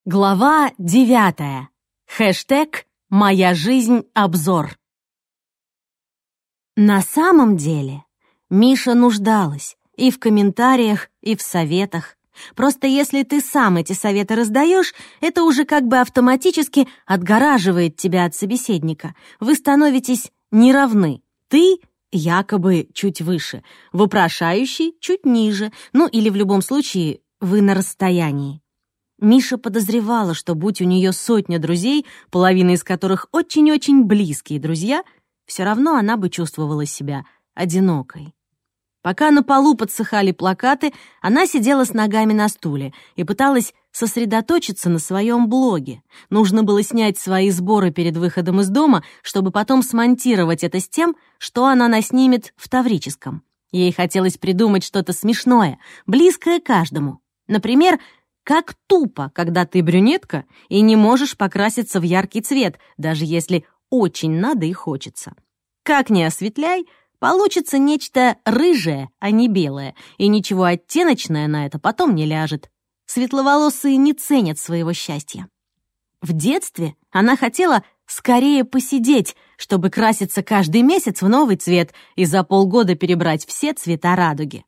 Глава 9. Хэштег «Моя жизнь. Обзор». На самом деле Миша нуждалась и в комментариях, и в советах. Просто если ты сам эти советы раздаешь, это уже как бы автоматически отгораживает тебя от собеседника. Вы становитесь не равны. Ты якобы чуть выше, вопрошающий чуть ниже, ну или в любом случае вы на расстоянии. Миша подозревала, что будь у нее сотня друзей, половина из которых очень-очень близкие друзья, все равно она бы чувствовала себя одинокой. Пока на полу подсыхали плакаты, она сидела с ногами на стуле и пыталась сосредоточиться на своем блоге. Нужно было снять свои сборы перед выходом из дома, чтобы потом смонтировать это с тем, что она наснимет в Таврическом. Ей хотелось придумать что-то смешное, близкое каждому. Например, как тупо, когда ты брюнетка и не можешь покраситься в яркий цвет, даже если очень надо и хочется. Как ни осветляй, получится нечто рыжее, а не белое, и ничего оттеночное на это потом не ляжет. Светловолосые не ценят своего счастья. В детстве она хотела скорее посидеть, чтобы краситься каждый месяц в новый цвет и за полгода перебрать все цвета радуги.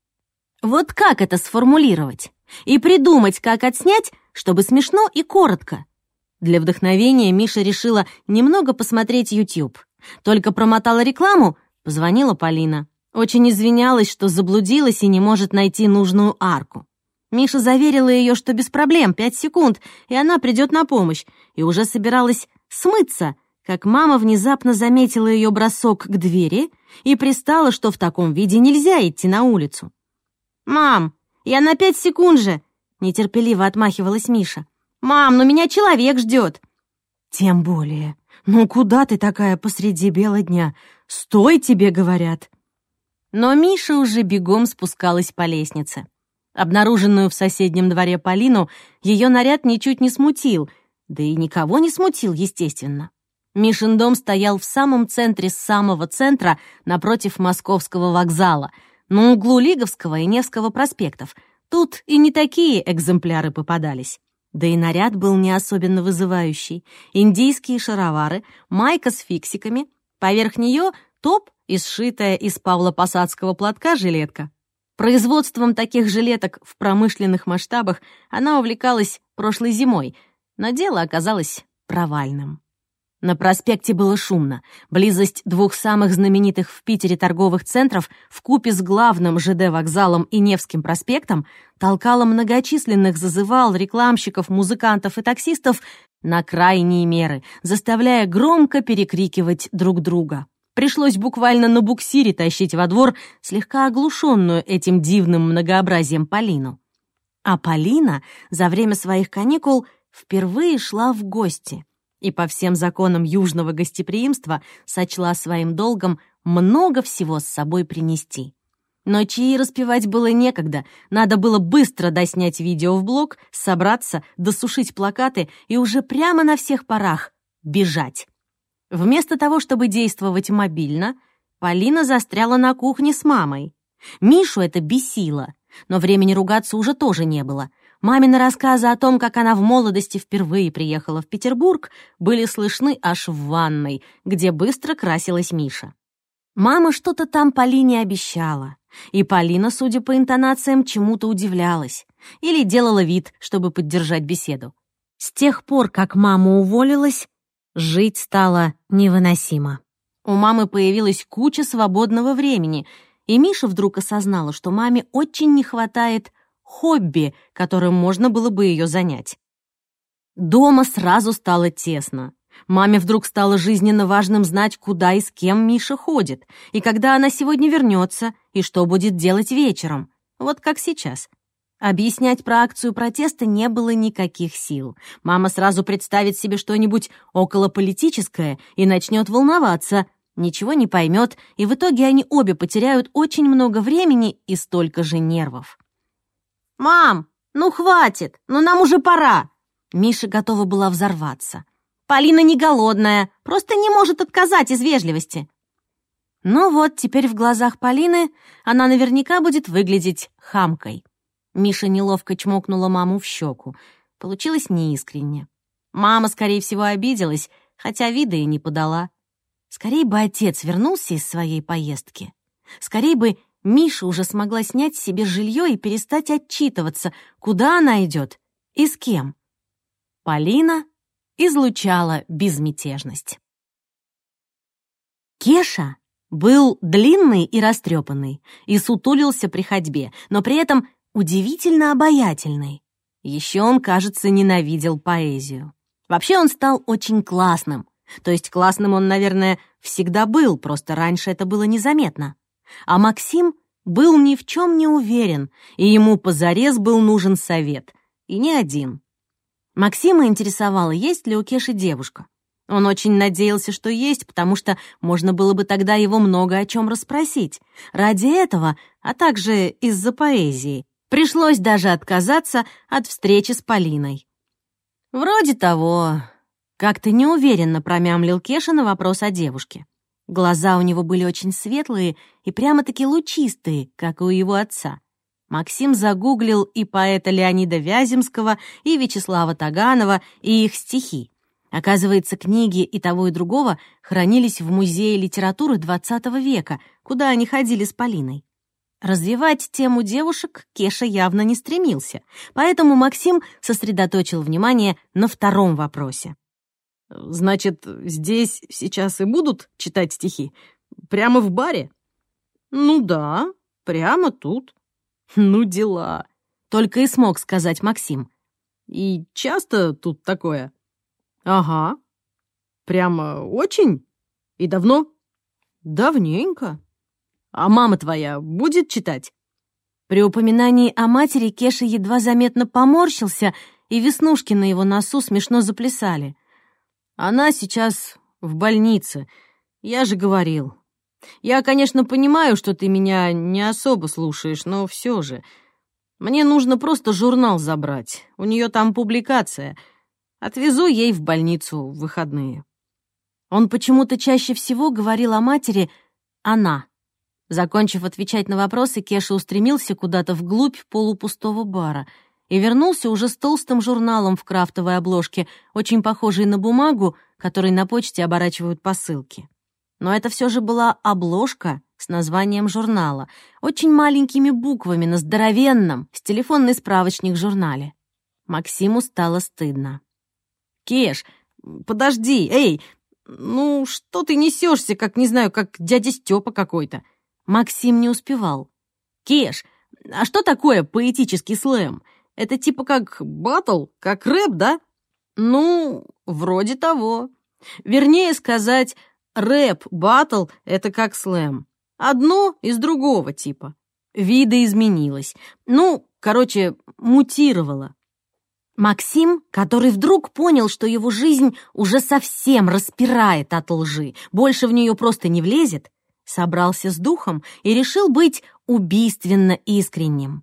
Вот как это сформулировать? И придумать, как отснять, чтобы смешно и коротко. Для вдохновения Миша решила немного посмотреть YouTube. Только промотала рекламу, позвонила Полина. Очень извинялась, что заблудилась и не может найти нужную арку. Миша заверила ее, что без проблем, 5 секунд, и она придет на помощь, и уже собиралась смыться, как мама внезапно заметила ее бросок к двери и пристала, что в таком виде нельзя идти на улицу. «Мам, я на 5 секунд же!» — нетерпеливо отмахивалась Миша. «Мам, ну меня человек ждет!» «Тем более. Ну куда ты такая посреди бела дня? Стой, тебе говорят!» Но Миша уже бегом спускалась по лестнице. Обнаруженную в соседнем дворе Полину ее наряд ничуть не смутил, да и никого не смутил, естественно. Мишин дом стоял в самом центре самого центра, напротив Московского вокзала, на углу Лиговского и Невского проспектов. Тут и не такие экземпляры попадались. Да и наряд был не особенно вызывающий. Индийские шаровары, майка с фиксиками, поверх нее топ и сшитая из павлопосадского платка жилетка. Производством таких жилеток в промышленных масштабах она увлекалась прошлой зимой, но дело оказалось провальным. На проспекте было шумно. Близость двух самых знаменитых в Питере торговых центров вкупе с главным ЖД-вокзалом и Невским проспектом толкала многочисленных зазывал, рекламщиков, музыкантов и таксистов на крайние меры, заставляя громко перекрикивать друг друга. Пришлось буквально на буксире тащить во двор слегка оглушенную этим дивным многообразием Полину. А Полина за время своих каникул впервые шла в гости и по всем законам южного гостеприимства сочла своим долгом много всего с собой принести. Но чаи распевать было некогда, надо было быстро доснять видео в блог, собраться, досушить плакаты и уже прямо на всех парах бежать. Вместо того, чтобы действовать мобильно, Полина застряла на кухне с мамой. Мишу это бесило, но времени ругаться уже тоже не было. Мамины рассказы о том, как она в молодости впервые приехала в Петербург, были слышны аж в ванной, где быстро красилась Миша. Мама что-то там Полине обещала, и Полина, судя по интонациям, чему-то удивлялась или делала вид, чтобы поддержать беседу. С тех пор, как мама уволилась, жить стало невыносимо. У мамы появилась куча свободного времени, и Миша вдруг осознала, что маме очень не хватает хобби, которым можно было бы ее занять. Дома сразу стало тесно. Маме вдруг стало жизненно важным знать, куда и с кем Миша ходит, и когда она сегодня вернется, и что будет делать вечером. Вот как сейчас. Объяснять про акцию протеста не было никаких сил. Мама сразу представит себе что-нибудь околополитическое и начнет волноваться, ничего не поймет, и в итоге они обе потеряют очень много времени и столько же нервов. «Мам, ну хватит, ну нам уже пора!» Миша готова была взорваться. «Полина не голодная, просто не может отказать из вежливости». Ну вот, теперь в глазах Полины она наверняка будет выглядеть хамкой. Миша неловко чмокнула маму в щеку. Получилось неискренне. Мама, скорее всего, обиделась, хотя вида и не подала. Скорее бы отец вернулся из своей поездки. Скорее бы Миша уже смогла снять себе жилье и перестать отчитываться, куда она идет и с кем. Полина излучала безмятежность. Кеша был длинный и растрепанный, и сутулился при ходьбе, но при этом удивительно обаятельный. Еще он, кажется, ненавидел поэзию. Вообще он стал очень классным. То есть классным он, наверное, всегда был, просто раньше это было незаметно. А Максим был ни в чем не уверен, и ему позарез был нужен совет. И не один. Максима интересовало, есть ли у Кеши девушка. Он очень надеялся, что есть, потому что можно было бы тогда его много о чем расспросить. Ради этого, а также из-за поэзии, пришлось даже отказаться от встречи с Полиной. «Вроде того», — как-то неуверенно промямлил Кеша на вопрос о девушке. Глаза у него были очень светлые и прямо-таки лучистые, как и у его отца. Максим загуглил и поэта Леонида Вяземского, и Вячеслава Таганова, и их стихи. Оказывается, книги и того, и другого хранились в Музее литературы XX века, куда они ходили с Полиной. Развивать тему девушек Кеша явно не стремился, поэтому Максим сосредоточил внимание на втором вопросе. «Значит, здесь сейчас и будут читать стихи? Прямо в баре?» «Ну да, прямо тут». «Ну дела», — только и смог сказать Максим. «И часто тут такое?» «Ага. Прямо очень? И давно?» «Давненько. А мама твоя будет читать?» При упоминании о матери Кеша едва заметно поморщился, и веснушки на его носу смешно заплясали. «Она сейчас в больнице, я же говорил. Я, конечно, понимаю, что ты меня не особо слушаешь, но все же. Мне нужно просто журнал забрать, у нее там публикация. Отвезу ей в больницу в выходные». Он почему-то чаще всего говорил о матери «она». Закончив отвечать на вопросы, Кеша устремился куда-то вглубь полупустого бара и вернулся уже с толстым журналом в крафтовой обложке, очень похожей на бумагу, которой на почте оборачивают посылки. Но это все же была обложка с названием журнала, очень маленькими буквами на здоровенном, с телефонный справочник журнале. Максиму стало стыдно. «Кеш, подожди, эй, ну что ты несешься, как, не знаю, как дядя Степа какой-то?» Максим не успевал. «Кеш, а что такое поэтический слэм? Это типа как баттл, как рэп, да?» «Ну, вроде того. Вернее сказать, рэп-баттл — это как слэм. Одно из другого типа. Видоизменилось. Ну, короче, мутировало». Максим, который вдруг понял, что его жизнь уже совсем распирает от лжи, больше в нее просто не влезет, собрался с духом и решил быть убийственно искренним.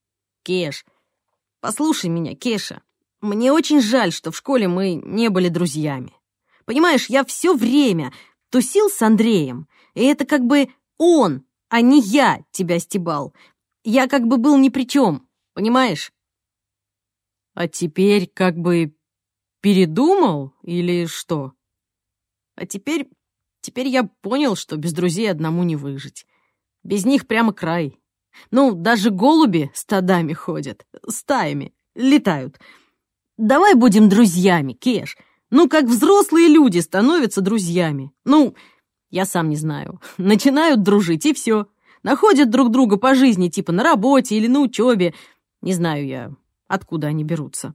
«Кеш, послушай меня, Кеша. Мне очень жаль, что в школе мы не были друзьями. Понимаешь, я все время тусил с Андреем, и это как бы он, а не я тебя стебал. Я как бы был ни при чем, понимаешь?» «А теперь как бы передумал или что?» «А теперь я понял, что без друзей одному не выжить. Без них прямо край. Ну, даже голуби стадами ходят, стаями, летают. Давай будем друзьями, Кеш. Ну, как взрослые люди становятся друзьями. Ну, я сам не знаю. Начинают дружить, и все. Находят друг друга по жизни, типа на работе или на учебе. Не знаю я, откуда они берутся».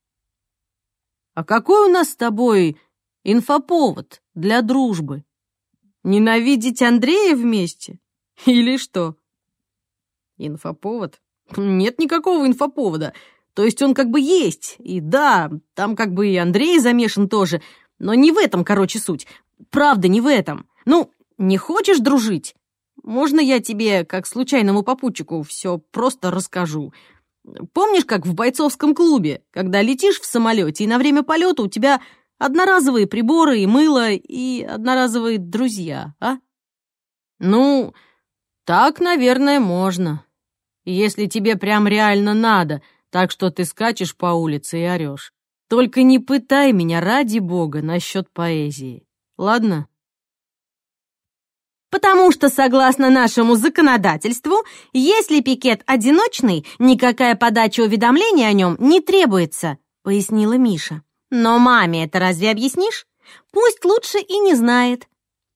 «А какой у нас с тобой инфоповод для дружбы? Ненавидеть Андрея вместе? Или что?» «Инфоповод? Нет никакого инфоповода. То есть он как бы есть. И да, там как бы и Андрей замешан тоже. Но не в этом, короче, суть. Правда, не в этом. Ну, не хочешь дружить? Можно я тебе, как случайному попутчику, все просто расскажу. Помнишь, как в бойцовском клубе, когда летишь в самолете, и на время полета у тебя одноразовые приборы и мыло, и одноразовые друзья, а? Ну, так, наверное, можно. Если тебе прям реально надо Так что ты скачешь по улице и орешь. Только не пытай меня, ради бога, насчет поэзии. Ладно? Потому что, согласно нашему законодательству, если пикет одиночный, никакая подача уведомления о нем не требуется, пояснила Миша. Но маме это разве объяснишь? Пусть лучше и не знает.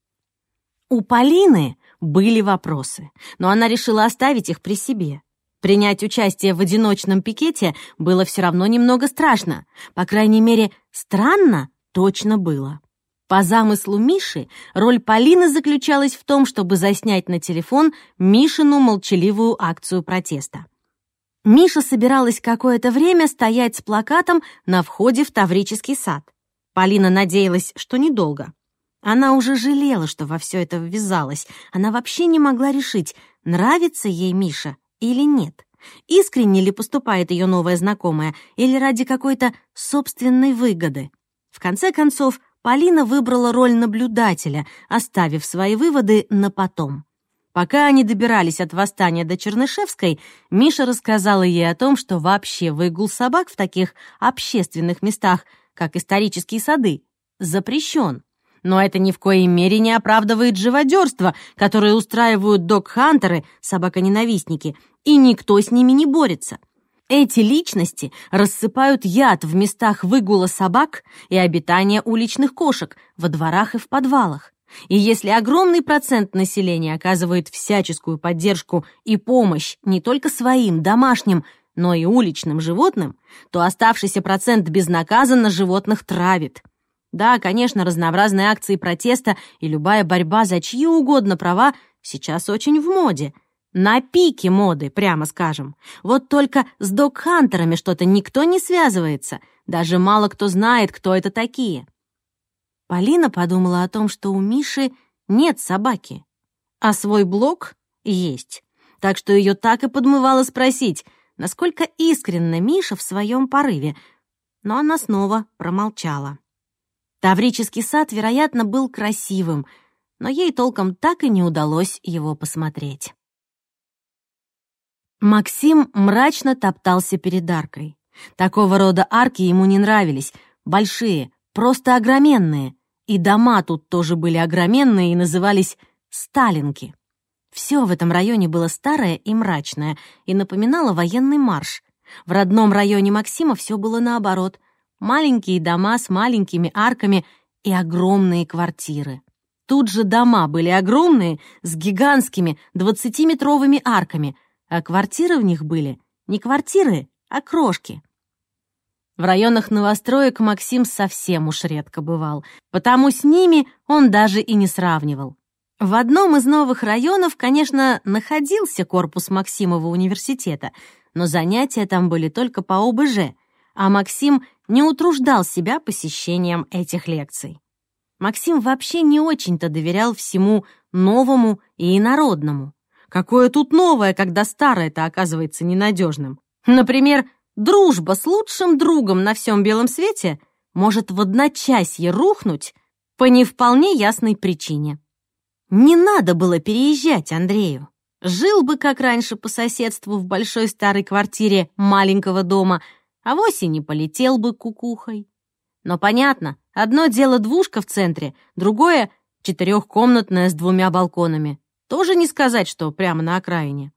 У Полины были вопросы, но она решила оставить их при себе. Принять участие в одиночном пикете было все равно немного страшно. По крайней мере, странно точно было. По замыслу Миши, роль Полины заключалась в том, чтобы заснять на телефон Мишину молчаливую акцию протеста. Миша собиралась какое-то время стоять с плакатом на входе в Таврический сад. Полина надеялась, что недолго. Она уже жалела, что во все это ввязалась. Она вообще не могла решить, нравится ей Миша или нет. Искренне ли поступает ее новая знакомая или ради какой-то собственной выгоды. В конце концов, Полина выбрала роль наблюдателя, оставив свои выводы на потом. Пока они добирались от Восстания до Чернышевской, Миша рассказала ей о том, что вообще выгул собак в таких общественных местах, как исторические сады, запрещен. Но это ни в коей мере не оправдывает живодерство, которое устраивают дог-хантеры, собаконенавистники, и никто с ними не борется. Эти личности рассыпают яд в местах выгула собак и обитания уличных кошек, во дворах и в подвалах. И если огромный процент населения оказывает всяческую поддержку и помощь не только своим домашним, но и уличным животным, то оставшийся процент безнаказанно животных травит. Да, конечно, разнообразные акции протеста и любая борьба за чьи угодно права сейчас очень в моде. На пике моды, прямо скажем. Вот только с дог-хантерами что-то никто не связывается. Даже мало кто знает, кто это такие. Полина подумала о том, что у Миши нет собаки, а свой блог есть. Так что ее так и подмывало спросить, насколько искренна Миша в своем порыве. Но она снова промолчала. Таврический сад, вероятно, был красивым, но ей толком так и не удалось его посмотреть. Максим мрачно топтался перед аркой. Такого рода арки ему не нравились. Большие, просто огроменные. И дома тут тоже были огроменные и назывались «сталинки». Все в этом районе было старое и мрачное и напоминало военный марш. В родном районе Максима все было наоборот. Маленькие дома с маленькими арками и огромные квартиры. Тут же дома были огромные, с гигантскими 20-метровыми арками, а квартиры в них были не квартиры, а крошки. В районах новостроек Максим совсем уж редко бывал, потому с ними он даже и не сравнивал. В одном из новых районов, конечно, находился корпус Максимова университета, но занятия там были только по ОБЖ, а Максим не утруждал себя посещением этих лекций. Максим вообще не очень-то доверял всему новому и инородному. Какое тут новое, когда старое-то оказывается ненадежным? Например, дружба с лучшим другом на всем белом свете может в одночасье рухнуть по не вполне ясной причине. Не надо было переезжать Андрею. Жил бы, как раньше, по соседству в большой старой квартире маленького дома, авось и не полетел бы кукухой. Но понятно, одно дело двушка в центре, другое — 4-комнатная с 2 балконами. Тоже не сказать, что прямо на окраине.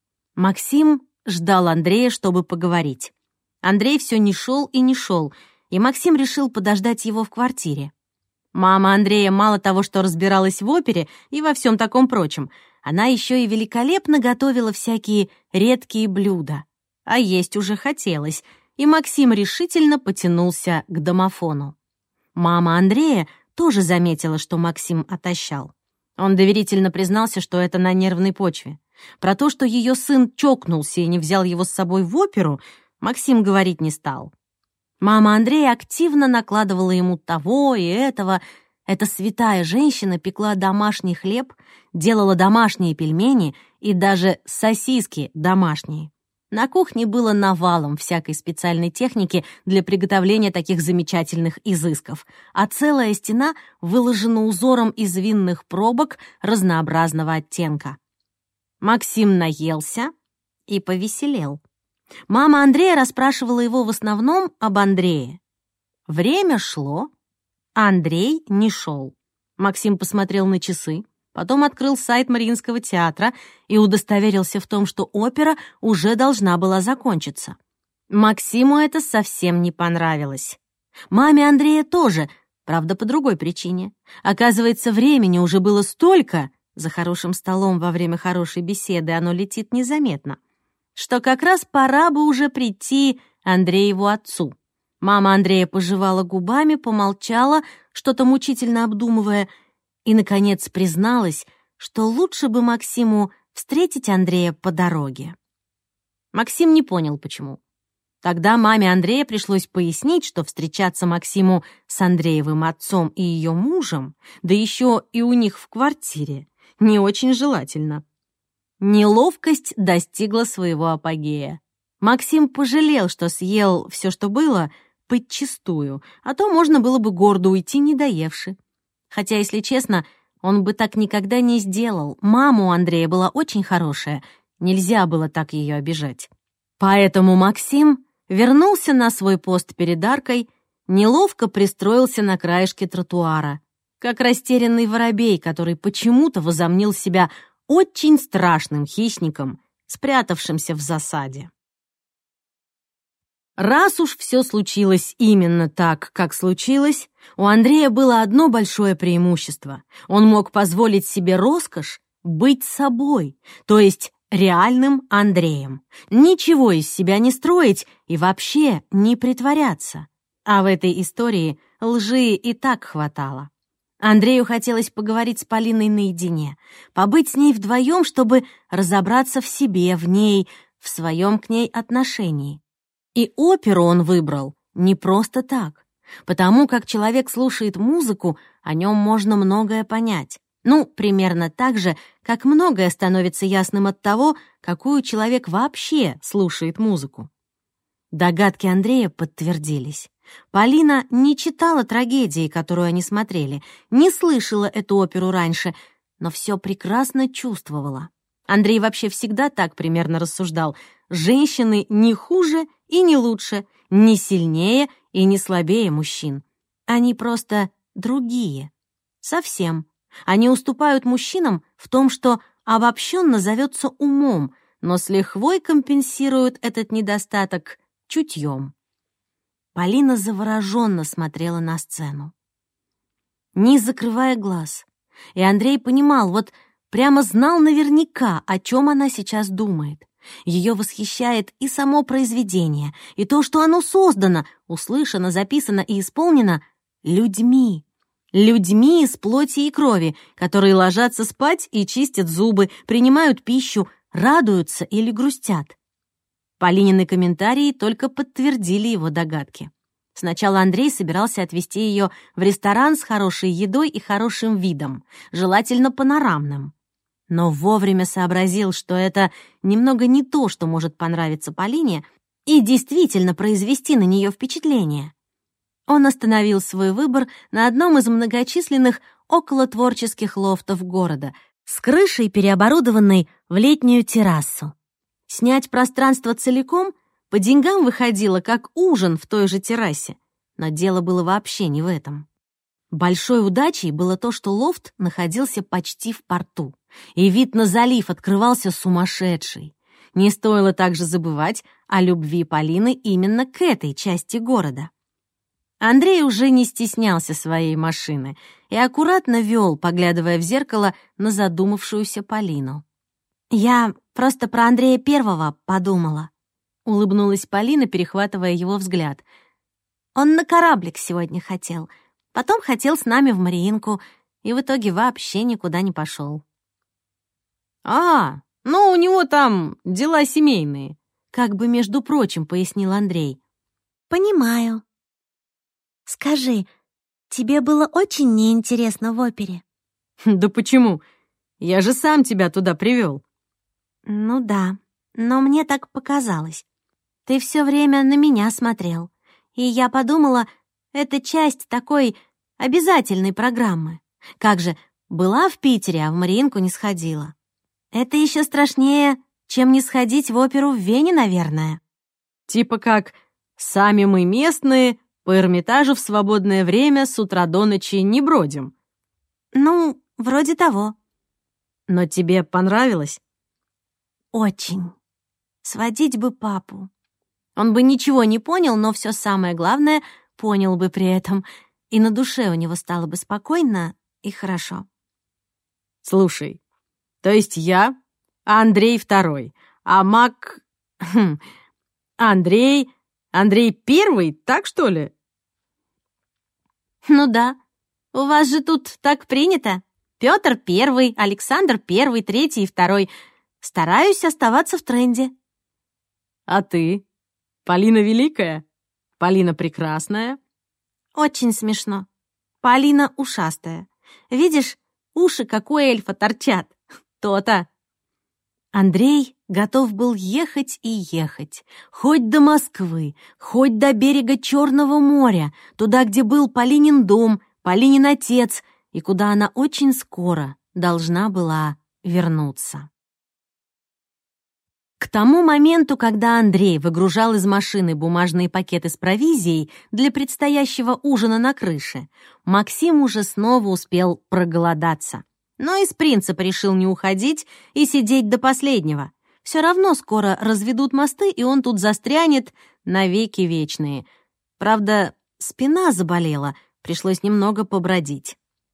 Максим ждал Андрея, чтобы поговорить. Андрей все не шел и не шел, и Максим решил подождать его в квартире. Мама Андрея мало того, что разбиралась в опере и во всем таком прочем, она еще и великолепно готовила всякие редкие блюда. А есть уже хотелось, и Максим решительно потянулся к домофону. Мама Андрея тоже заметила, что Максим отощал. Он доверительно признался, что это на нервной почве. Про то, что ее сын чокнулся и не взял его с собой в оперу, Максим говорить не стал. Мама Андрея активно накладывала ему того и этого. Эта святая женщина пекла домашний хлеб, делала домашние пельмени и даже сосиски домашние. На кухне было навалом всякой специальной техники для приготовления таких замечательных изысков, а целая стена выложена узором из винных пробок разнообразного оттенка. Максим наелся и повеселел. Мама Андрея расспрашивала его в основном об Андрее. Время шло, а Андрей не шел. Максим посмотрел на часы, потом открыл сайт Мариинского театра и удостоверился в том, что опера уже должна была закончиться. Максиму это совсем не понравилось. Маме Андрея тоже, правда, по другой причине. Оказывается, времени уже было столько, за хорошим столом во время хорошей беседы оно летит незаметно, что как раз пора бы уже прийти Андрееву отцу. Мама Андрея пожевала губами, помолчала, что-то мучительно обдумывая, и, наконец, призналась, что лучше бы Максиму встретить Андрея по дороге. Максим не понял, почему. Тогда маме Андрея пришлось пояснить, что встречаться Максиму с Андреевым отцом и ее мужем, да еще и у них в квартире, не очень желательно. Неловкость достигла своего апогея. Максим пожалел, что съел все, что было, подчистую, а то можно было бы гордо уйти, не доевши. Хотя, если честно, он бы так никогда не сделал. Мама у Андрея была очень хорошая, нельзя было так ее обижать. Поэтому Максим вернулся на свой пост перед аркой, неловко пристроился на краешке тротуара, как растерянный воробей, который почему-то возомнил себя очень страшным хищником, спрятавшимся в засаде. Раз уж все случилось именно так, как случилось, у Андрея было одно большое преимущество. Он мог позволить себе роскошь быть собой, то есть реальным Андреем. Ничего из себя не строить и вообще не притворяться. А в этой истории лжи и так хватало. Андрею хотелось поговорить с Полиной наедине, побыть с ней вдвоем, чтобы разобраться в себе, в ней, в своем к ней отношении. И оперу он выбрал не просто так, потому как человек слушает музыку, о нем можно многое понять. Ну, примерно так же, как многое становится ясным от того, какую человек вообще слушает музыку. Догадки Андрея подтвердились. Полина не читала трагедии, которую они смотрели, не слышала эту оперу раньше, но все прекрасно чувствовала. Андрей вообще всегда так примерно рассуждал. Женщины не хуже и не лучше, не сильнее и не слабее мужчин. Они просто другие. Совсем. Они уступают мужчинам в том, что обобщенно зовется умом, но с лихвой компенсируют этот недостаток чутьем. Полина завороженно смотрела на сцену, не закрывая глаз. И Андрей понимал, вот прямо знал наверняка, о чем она сейчас думает. Ее восхищает и само произведение, и то, что оно создано, услышано, записано и исполнено людьми. Людьми из плоти и крови, которые ложатся спать и чистят зубы, принимают пищу, радуются или грустят. Полинины комментарии только подтвердили его догадки. Сначала Андрей собирался отвезти ее в ресторан с хорошей едой и хорошим видом, желательно панорамным. Но вовремя сообразил, что это немного не то, что может понравиться Полине, и действительно произвести на нее впечатление. Он остановил свой выбор на одном из многочисленных околотворческих лофтов города с крышей, переоборудованной в летнюю террасу. Снять пространство целиком по деньгам выходило как ужин в той же террасе, но дело было вообще не в этом. Большой удачей было то, что лофт находился почти в порту, и вид на залив открывался сумасшедший. Не стоило также забывать о любви Полины именно к этой части города. Андрей уже не стеснялся своей машины и аккуратно вел, поглядывая в зеркало на задумавшуюся Полину. «Я просто про Андрея Первого подумала», — улыбнулась Полина, перехватывая его взгляд. «Он на кораблик сегодня хотел, потом хотел с нами в Мариинку и в итоге вообще никуда не пошел». Ну, у него там дела семейные», — как бы, между прочим, пояснил Андрей. «Понимаю. Скажи, тебе было очень неинтересно в опере?» «Да почему? Я же сам тебя туда привел». «Ну да, но мне так показалось. Ты все время на меня смотрел, и я подумала, это часть такой обязательной программы. Как же, была в Питере, а в Мариинку не сходила. Это еще страшнее, чем не сходить в оперу в Вене, наверное». Типа как «сами мы местные, по Эрмитажу в свободное время с утра до ночи не бродим». Ну, вроде того. Но тебе понравилось? Очень. Сводить бы папу. Он бы ничего не понял, но все самое главное понял бы при этом. И на душе у него стало бы спокойно и хорошо. Слушай, то есть я, Андрей второй, а Мак... Андрей первый, так что ли? Ну да, у вас же тут так принято. Пётр первый, Александр первый, третий и второй. Стараюсь оставаться в тренде. А ты? Полина Великая? Полина Прекрасная? Очень смешно. Полина ушастая. Видишь, уши, как у эльфа, торчат. То-то. Андрей готов был ехать и ехать. Хоть до Москвы, хоть до берега Черного моря, туда, где был Полинин дом, Полинин отец, и куда она очень скоро должна была вернуться. К тому моменту, когда Андрей выгружал из машины бумажные пакеты с провизией для предстоящего ужина на крыше, Максим уже снова успел проголодаться. Но из принципа решил не уходить и сидеть до последнего. Все равно скоро разведут мосты, и он тут застрянет навеки вечные. Правда, спина заболела, пришлось немного побродить.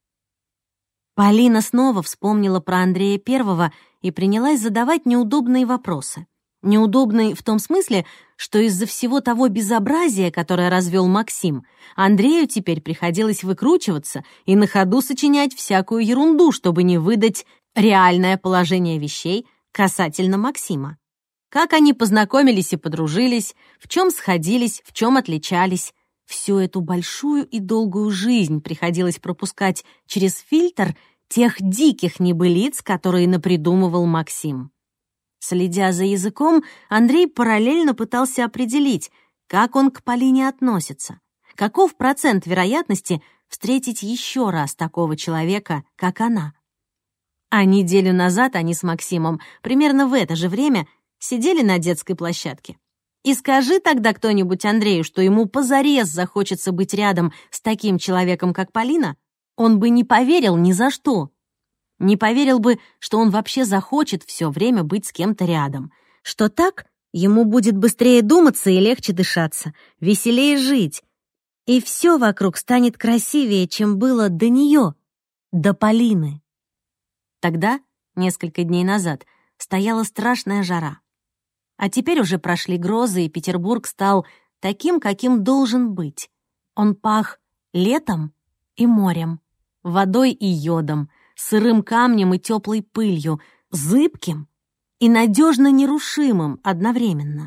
Полина снова вспомнила про Андрея Первого и принялась задавать неудобные вопросы. Неудобные в том смысле, что из-за всего того безобразия, которое развел Максим, Андрею теперь приходилось выкручиваться и на ходу сочинять всякую ерунду, чтобы не выдать реальное положение вещей касательно Максима. Как они познакомились и подружились, в чем сходились, в чем отличались. Всю эту большую и долгую жизнь приходилось пропускать через фильтр тех диких небылиц, которые напридумывал Максим. Следя за языком, Андрей параллельно пытался определить, как он к Полине относится, каков процент вероятности встретить еще раз такого человека, как она. А неделю назад они с Максимом примерно в это же время сидели на детской площадке. И скажи тогда кто-нибудь Андрею, что ему позарез захочется быть рядом с таким человеком, как Полина, он бы не поверил ни за что. Не поверил бы, что он вообще захочет все время быть с кем-то рядом, что так ему будет быстрее думаться и легче дышаться, веселее жить, и все вокруг станет красивее, чем было до нее, до Полины. Тогда, несколько дней назад, стояла страшная жара. А теперь уже прошли грозы, и Петербург стал таким, каким должен быть. Он пах летом и морем, водой и йодом, сырым камнем и теплой пылью, зыбким и надежно нерушимым одновременно.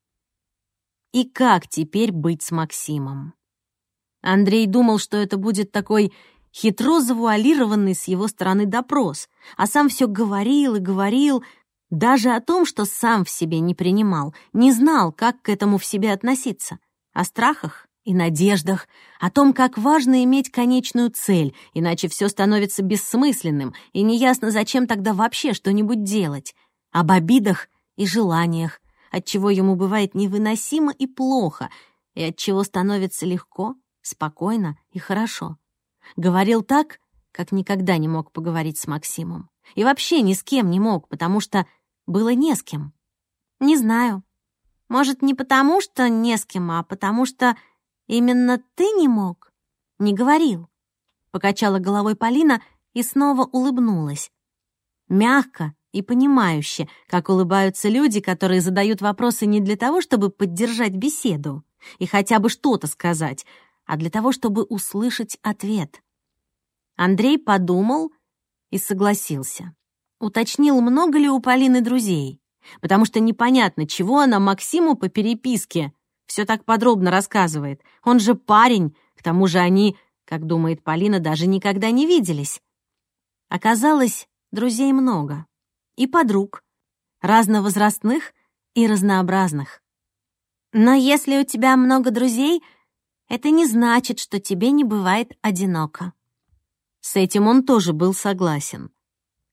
И как теперь быть с Максимом? Андрей думал, что это будет такой хитро завуалированный с его стороны допрос, а сам все говорил и говорил, даже о том, что сам в себе не принимал, не знал, как к этому в себе относиться, о страхах и надеждах, о том, как важно иметь конечную цель, иначе все становится бессмысленным, и неясно, зачем тогда вообще что-нибудь делать, об обидах и желаниях, отчего ему бывает невыносимо и плохо, и отчего становится легко, спокойно и хорошо. Говорил так, как никогда не мог поговорить с Максимом. И вообще ни с кем не мог, потому что было не с кем. Не знаю. Может, не потому, что не с кем, а потому что именно ты не мог, не говорил. Покачала головой Полина и снова улыбнулась. Мягко и понимающе, как улыбаются люди, которые задают вопросы не для того, чтобы поддержать беседу и хотя бы что-то сказать, а для того, чтобы услышать ответ. Андрей подумал и согласился. Уточнил, много ли у Полины друзей, потому что непонятно, чего она Максиму по переписке все так подробно рассказывает. Он же парень, к тому же они, как думает Полина, даже никогда не виделись. Оказалось, друзей много. И подруг. Разновозрастных и разнообразных. Но если у тебя много друзей, это не значит, что тебе не бывает одиноко. С этим он тоже был согласен.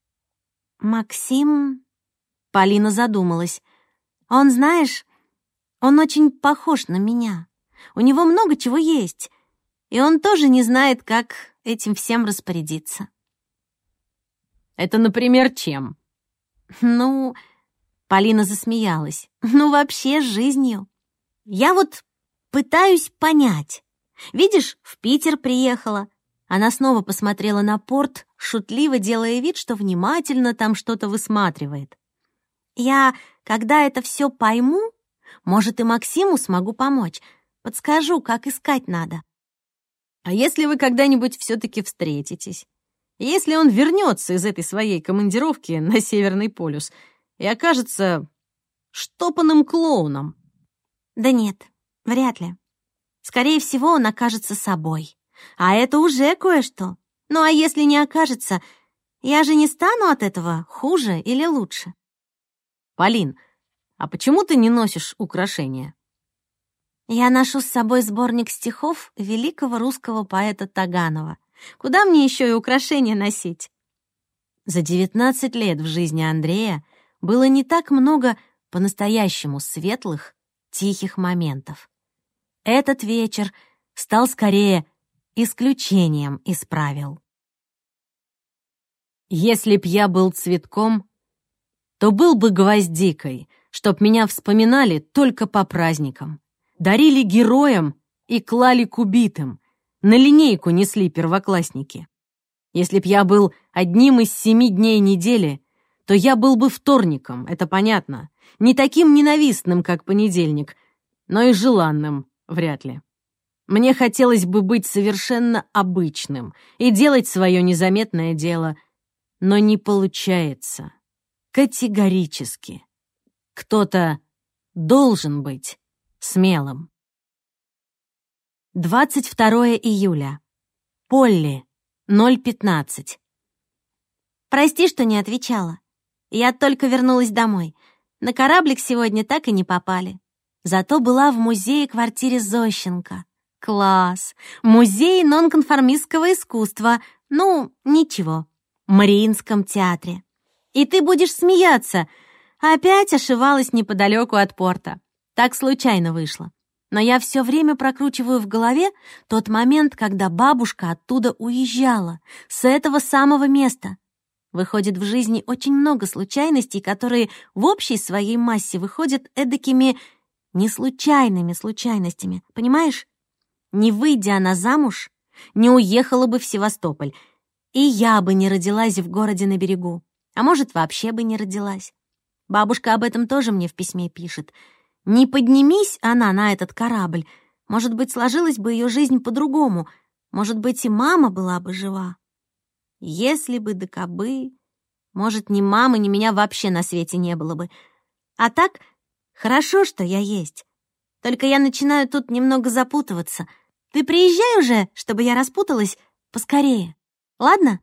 Максим... Полина задумалась. Он, знаешь, Он очень похож на меня. У него много чего есть, и он тоже не знает, как этим всем распорядиться. Это, например, чем? Ну, Полина засмеялась. Ну, вообще, жизнью. Я вот пытаюсь понять. Видишь, в Питер приехала. Она снова посмотрела на порт, шутливо делая вид, что внимательно там что-то высматривает. Я, когда это все пойму, может, и Максиму смогу помочь. Подскажу, как искать надо. А если вы когда-нибудь все-таки встретитесь? Если он вернется из этой своей командировки на Северный полюс и окажется штопанным клоуном? Да нет, вряд ли. Скорее всего, он окажется собой. А это уже кое-что. Ну а если не окажется, я же не стану от этого хуже или лучше. Полин, а почему ты не носишь украшения? Я ношу с собой сборник стихов великого русского поэта Таганова. Куда мне еще и украшения носить? За 19 лет в жизни Андрея было не так много по-настоящему светлых, тихих моментов. Этот вечер стал скорее исключением из правил. Если б я был цветком, то был бы гвоздикой, чтоб меня вспоминали только по праздникам, дарили героям и клали к убитым, на линейку несли первоклассники. Если б я был одним из 7 дней недели, то я был бы вторником, это понятно, не таким ненавистным, как понедельник, но и желанным вряд ли. Мне хотелось бы быть совершенно обычным и делать свое незаметное дело, но не получается. Категорически. Кто-то должен быть смелым. 22 июля. Полли, 0:15. Прости, что не отвечала. Я только вернулась домой. На кораблик сегодня так и не попали. Зато была в музее-квартире Зощенко. Класс! Музей нонконформистского искусства. Ну, ничего. Мариинском театре. И ты будешь смеяться. Опять ошивалась неподалеку от порта. Так случайно вышло. Но я все время прокручиваю в голове тот момент, когда бабушка оттуда уезжала, с этого самого места. Выходит, в жизни очень много случайностей, которые в общей своей массе выходят эдакими неслучайными случайностями, понимаешь? Не выйдя она замуж, не уехала бы в Севастополь, и я бы не родилась в городе на берегу, а может, вообще бы не родилась. Бабушка об этом тоже мне в письме пишет. Не поднимись она на этот корабль, может быть, сложилась бы ее жизнь по-другому, может быть, и мама была бы жива. Если бы да кабы, может, ни мамы, ни меня вообще на свете не было бы. А так, хорошо, что я есть. Только я начинаю тут немного запутываться. Ты приезжай уже, чтобы я распуталась поскорее. Ладно?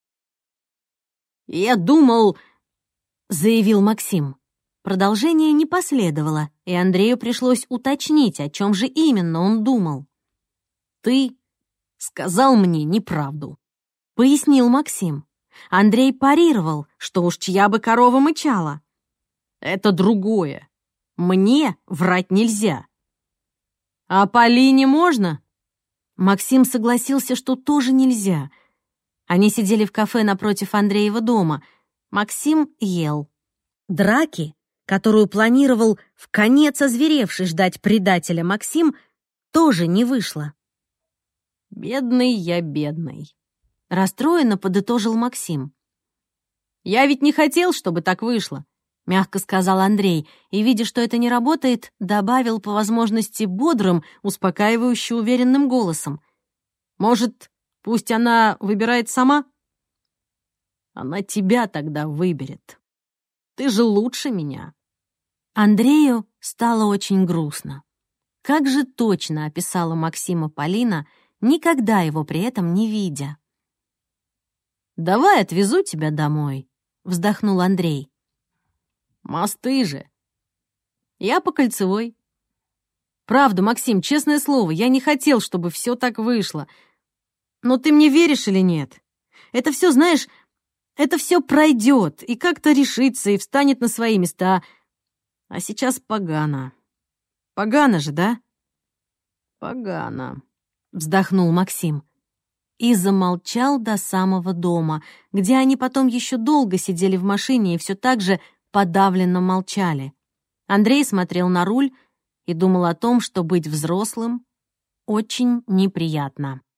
Я думал, заявил Максим. Продолжение не последовало, и Андрею пришлось уточнить, о чем же именно он думал. ты сказал мне неправду, Пояснил Максим. Андрей парировал, что уж чья бы корова мычала. это другое. Мне врать нельзя. А Полине можно? Максим согласился, что тоже нельзя. Они сидели в кафе напротив Андреева дома. Максим ел. Драки, которую планировал вконец озверевший ждать предателя Максим, тоже не вышло. Бедный я, бедный. Расстроенно подытожил Максим. Я ведь не хотел, чтобы так вышло. Мягко сказал Андрей, и, видя, что это не работает, добавил по возможности бодрым, успокаивающе уверенным голосом. Может, пусть она выбирает сама? Она тебя тогда выберет. Ты же лучше меня. Андрею стало очень грустно. Как же точно описала Максима Полина, никогда его при этом не видя. «Давай отвезу тебя домой», — вздохнул Андрей. «Мосты же». «Я по Кольцевой». «Правда, Максим, честное слово, я не хотел, чтобы все так вышло. Но ты мне веришь или нет? Это все, знаешь, это все пройдет и как-то решится и встанет на свои места. А сейчас погано. Погано же, да?» «Погано», — вздохнул Максим. И замолчал до самого дома, где они потом еще долго сидели в машине и все так же подавленно молчали. Андрей смотрел на руль и думал о том, что быть взрослым очень неприятно.